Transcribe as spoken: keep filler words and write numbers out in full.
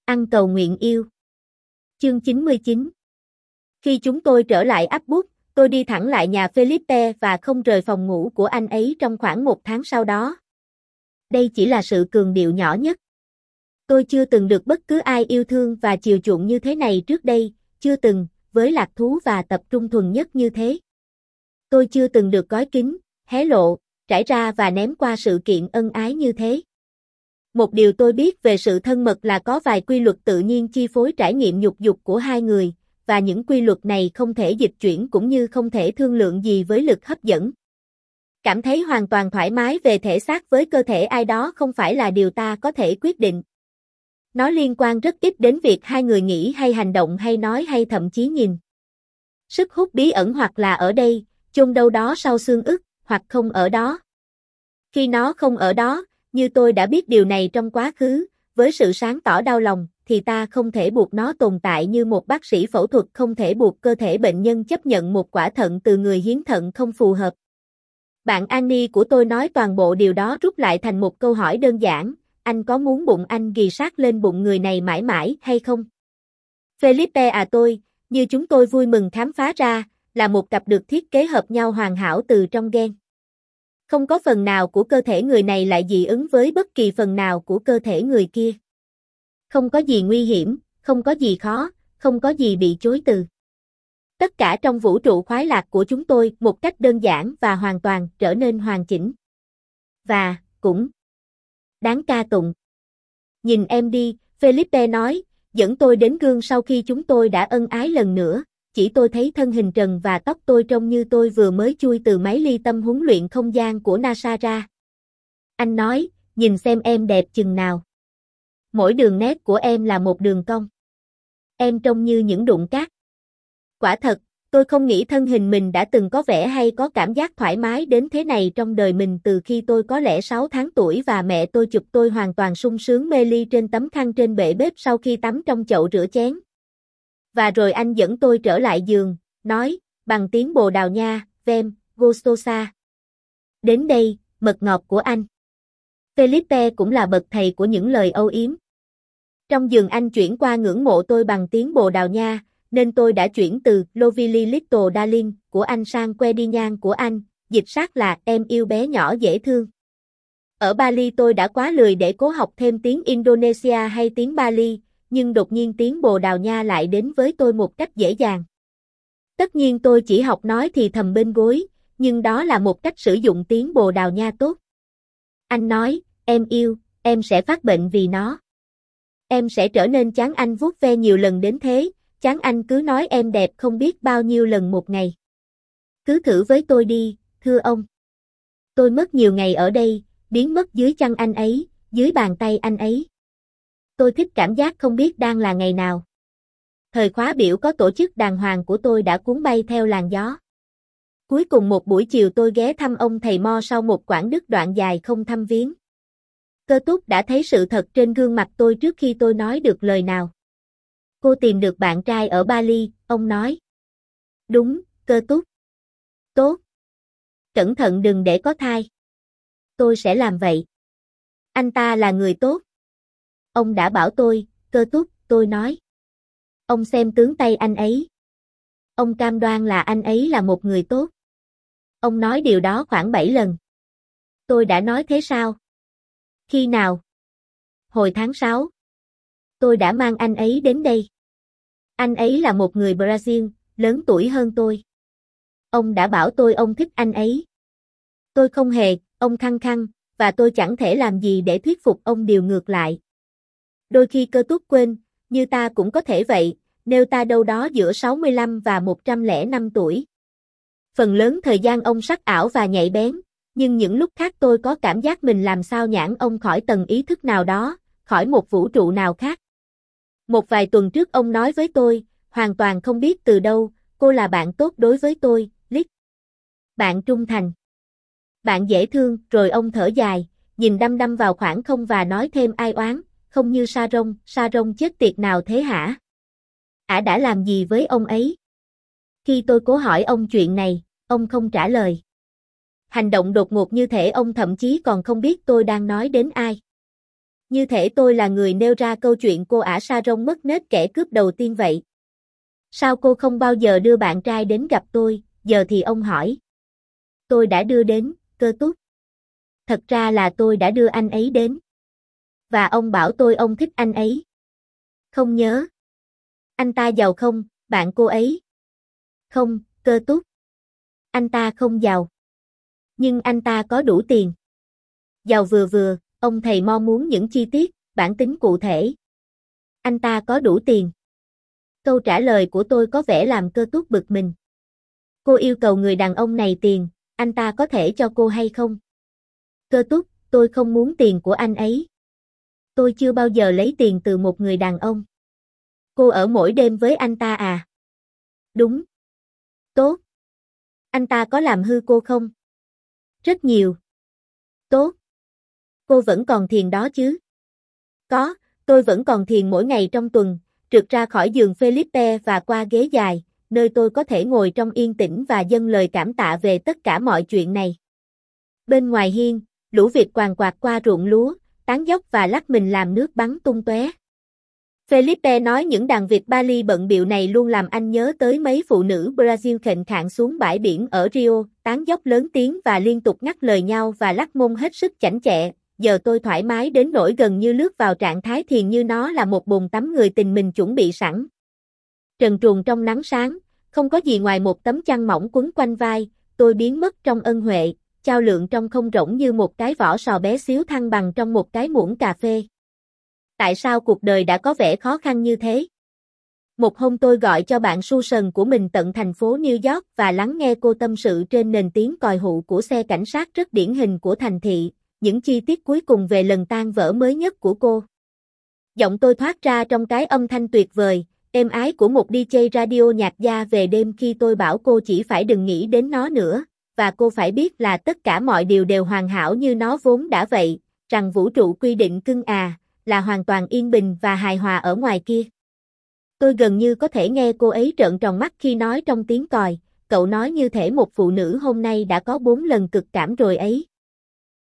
Ăn cầu nguyện yêu. Chương chín mươi chín. Khi chúng tôi trở lại áp bút, tôi đi thẳng lại nhà Felipe và không rời phòng ngủ của anh ấy trong khoảng một tháng sau đó. Đây chỉ là sự cường điệu nhỏ nhất. Tôi chưa từng được bất cứ ai yêu thương và chiều chuộng như thế này trước đây, chưa từng, với lạc thú và tập trung thuần nhất như thế. Tôi chưa từng được gói kín, hé lộ, trải ra và ném qua sự kiện ân ái như thế. Một điều tôi biết về sự thân mật là có vài quy luật tự nhiên chi phối trải nghiệm nhục dục của hai người, và những quy luật này không thể dịch chuyển cũng như không thể thương lượng gì với lực hấp dẫn. Cảm thấy hoàn toàn thoải mái về thể xác với cơ thể ai đó không phải là điều ta có thể quyết định. Nó liên quan rất ít đến việc hai người nghĩ hay hành động hay nói hay thậm chí nhìn. Sức hút bí ẩn hoặc là ở đây, chôn đâu đó sau xương ức, hoặc không ở đó. Khi nó không ở đó, như tôi đã biết điều này trong quá khứ, với sự sáng tỏ đau lòng, thì ta không thể buộc nó tồn tại như một bác sĩ phẫu thuật không thể buộc cơ thể bệnh nhân chấp nhận một quả thận từ người hiến thận không phù hợp. Bạn Annie của tôi nói toàn bộ điều đó rút lại thành một câu hỏi đơn giản, anh có muốn bụng anh ghì sát lên bụng người này mãi mãi hay không? Felipe à tôi, như chúng tôi vui mừng khám phá ra, là một cặp được thiết kế hợp nhau hoàn hảo từ trong gen. Không có phần nào của cơ thể người này lại dị ứng với bất kỳ phần nào của cơ thể người kia. Không có gì nguy hiểm, không có gì khó, không có gì bị chối từ. Tất cả trong vũ trụ khoái lạc của chúng tôi một cách đơn giản và hoàn toàn trở nên hoàn chỉnh. Và, cũng đáng ca tụng. Nhìn em đi, Felipe nói, dẫn tôi đến gương sau khi chúng tôi đã ân ái lần nữa, chỉ tôi thấy thân hình trần và tóc tôi trông như tôi vừa mới chui từ máy ly tâm huấn luyện không gian của NASA ra. Anh nói, nhìn xem em đẹp chừng nào. Mỗi đường nét của em là một đường cong. Em trông như những đụng cát. Quả thật, tôi không nghĩ thân hình mình đã từng có vẻ hay có cảm giác thoải mái đến thế này trong đời mình từ khi tôi có lẽ sáu tháng tuổi và mẹ tôi chụp tôi hoàn toàn sung sướng mê ly trên tấm khăn trên bệ bếp sau khi tắm trong chậu rửa chén. Và rồi anh dẫn tôi trở lại giường, nói, bằng tiếng Bồ Đào Nha, Vem, Gostosa. Đến đây, mật ngọt của anh. Felipe cũng là bậc thầy của những lời âu yếm. Trong giường anh chuyển qua ngưỡng mộ tôi bằng tiếng Bồ Đào Nha, nên tôi đã chuyển từ Lovely Little Darling của anh sang Quedinhan của anh, dịch sát là em yêu bé nhỏ dễ thương. Ở Bali tôi đã quá lười để cố học thêm tiếng Indonesia hay tiếng Bali, nhưng đột nhiên tiếng Bồ Đào Nha lại đến với tôi một cách dễ dàng. Tất nhiên tôi chỉ học nói thì thầm bên gối, nhưng đó là một cách sử dụng tiếng Bồ Đào Nha tốt. Anh nói, em yêu, em sẽ phát bệnh vì nó. Em sẽ trở nên chán anh vuốt ve nhiều lần đến thế, chán anh cứ nói em đẹp không biết bao nhiêu lần một ngày. Cứ thử với tôi đi, thưa ông. Tôi mất nhiều ngày ở đây, biến mất dưới chân anh ấy, dưới bàn tay anh ấy. Tôi thích cảm giác không biết đang là ngày nào. Thời khóa biểu có tổ chức đàng hoàng của tôi đã cuốn bay theo làn gió. Cuối cùng một buổi chiều tôi ghé thăm ông thầy Mo sau một quãng đứt đoạn dài không thăm viếng. Cơ túc đã thấy sự thật trên gương mặt tôi trước khi tôi nói được lời nào. Cô tìm được bạn trai ở Bali, ông nói. Đúng, Cơ túc. Tốt. Cẩn thận đừng để có thai. Tôi sẽ làm vậy. Anh ta là người tốt. Ông đã bảo tôi, Cơ túc, tôi nói. Ông xem tướng tay anh ấy. Ông cam đoan là anh ấy là một người tốt. Ông nói điều đó khoảng bảy lần. Tôi đã nói thế sao? Khi nào? Hồi tháng sáu. Tôi đã mang anh ấy đến đây. Anh ấy là một người Brazil, lớn tuổi hơn tôi. Ông đã bảo tôi ông thích anh ấy. Tôi không hề, ông khăng khăng, và tôi chẳng thể làm gì để thuyết phục ông điều ngược lại. Đôi khi Cơ túc quên, như ta cũng có thể vậy, nếu ta đâu đó giữa sáu mươi lăm và một trăm lẻ năm tuổi. Phần lớn thời gian ông sắc ảo và nhạy bén, nhưng những lúc khác tôi có cảm giác mình làm sao nhãng ông khỏi tầng ý thức nào đó, khỏi một vũ trụ nào khác. Một vài tuần trước ông nói với tôi, hoàn toàn không biết từ đâu, cô là bạn tốt đối với tôi, Liz. Bạn trung thành. Bạn dễ thương, rồi ông thở dài, nhìn đăm đăm vào khoảng không và nói thêm ai oán, không như Sharon, Sharon chết tiệt nào thế hả? Ả đã làm gì với ông ấy? Khi tôi cố hỏi ông chuyện này, ông không trả lời. Hành động đột ngột như thể ông thậm chí còn không biết tôi đang nói đến ai. Như thể tôi là người nêu ra câu chuyện cô ả Sharon mất nết kẻ cướp đầu tiên vậy. Sao cô không bao giờ đưa bạn trai đến gặp tôi, giờ thì ông hỏi. Tôi đã đưa đến, Cơ Túc. Thật ra là tôi đã đưa anh ấy đến. Và ông bảo tôi ông thích anh ấy. Không nhớ. Anh ta giàu không, bạn cô ấy? Không, Cơ Túc. Anh ta không giàu. Nhưng anh ta có đủ tiền. Giàu vừa vừa, ông thầy Mo muốn những chi tiết, bản tính cụ thể. Anh ta có đủ tiền. Câu trả lời của tôi có vẻ làm Cơ Túc bực mình. Cô yêu cầu người đàn ông này tiền, anh ta có thể cho cô hay không? Cơ Túc, tôi không muốn tiền của anh ấy. Tôi chưa bao giờ lấy tiền từ một người đàn ông. Cô ở mỗi đêm với anh ta à? Đúng. Tốt. Anh ta có làm hư cô không? Rất nhiều. Tốt. Cô vẫn còn thiền đó chứ? Có, tôi vẫn còn thiền mỗi ngày trong tuần, trượt ra khỏi giường Felipe và qua ghế dài, nơi tôi có thể ngồi trong yên tĩnh và dâng lời cảm tạ về tất cả mọi chuyện này. Bên ngoài hiên, lũ vịt quàng quạt qua ruộng lúa, tán dốc và lắc mình làm nước bắn tung tóe. Felipe nói những đàn vịt Bali bận bịu này luôn làm anh nhớ tới mấy phụ nữ Brazil khệnh khạng xuống bãi biển ở Rio, tán dốc lớn tiếng và liên tục ngắt lời nhau và lắc mông hết sức chảnh chẹ. Giờ tôi thoải mái đến nỗi gần như lướt vào trạng thái thiền như nó là một bồn tắm người tình mình chuẩn bị sẵn. Trần truồng trong nắng sáng, không có gì ngoài một tấm chăn mỏng quấn quanh vai, tôi biến mất trong ân huệ, chao lượng trong không rỗng như một cái vỏ sò bé xíu thăng bằng trong một cái muỗng cà phê. Tại sao cuộc đời đã có vẻ khó khăn như thế? Một hôm tôi gọi cho bạn Susan của mình tận thành phố New York và lắng nghe cô tâm sự trên nền tiếng còi hụ của xe cảnh sát rất điển hình của thành thị, những chi tiết cuối cùng về lần tan vỡ mới nhất của cô. Giọng tôi thoát ra trong cái âm thanh tuyệt vời, êm ái của một đi jây radio nhạc gia về đêm khi tôi bảo cô chỉ phải đừng nghĩ đến nó nữa, và cô phải biết là tất cả mọi điều đều hoàn hảo như nó vốn đã vậy, rằng vũ trụ quy định cưng à, là hoàn toàn yên bình và hài hòa ở ngoài kia. Tôi gần như có thể nghe cô ấy trợn tròn mắt khi nói trong tiếng còi, cậu nói như thể một phụ nữ hôm nay đã có bốn lần cực cảm rồi ấy.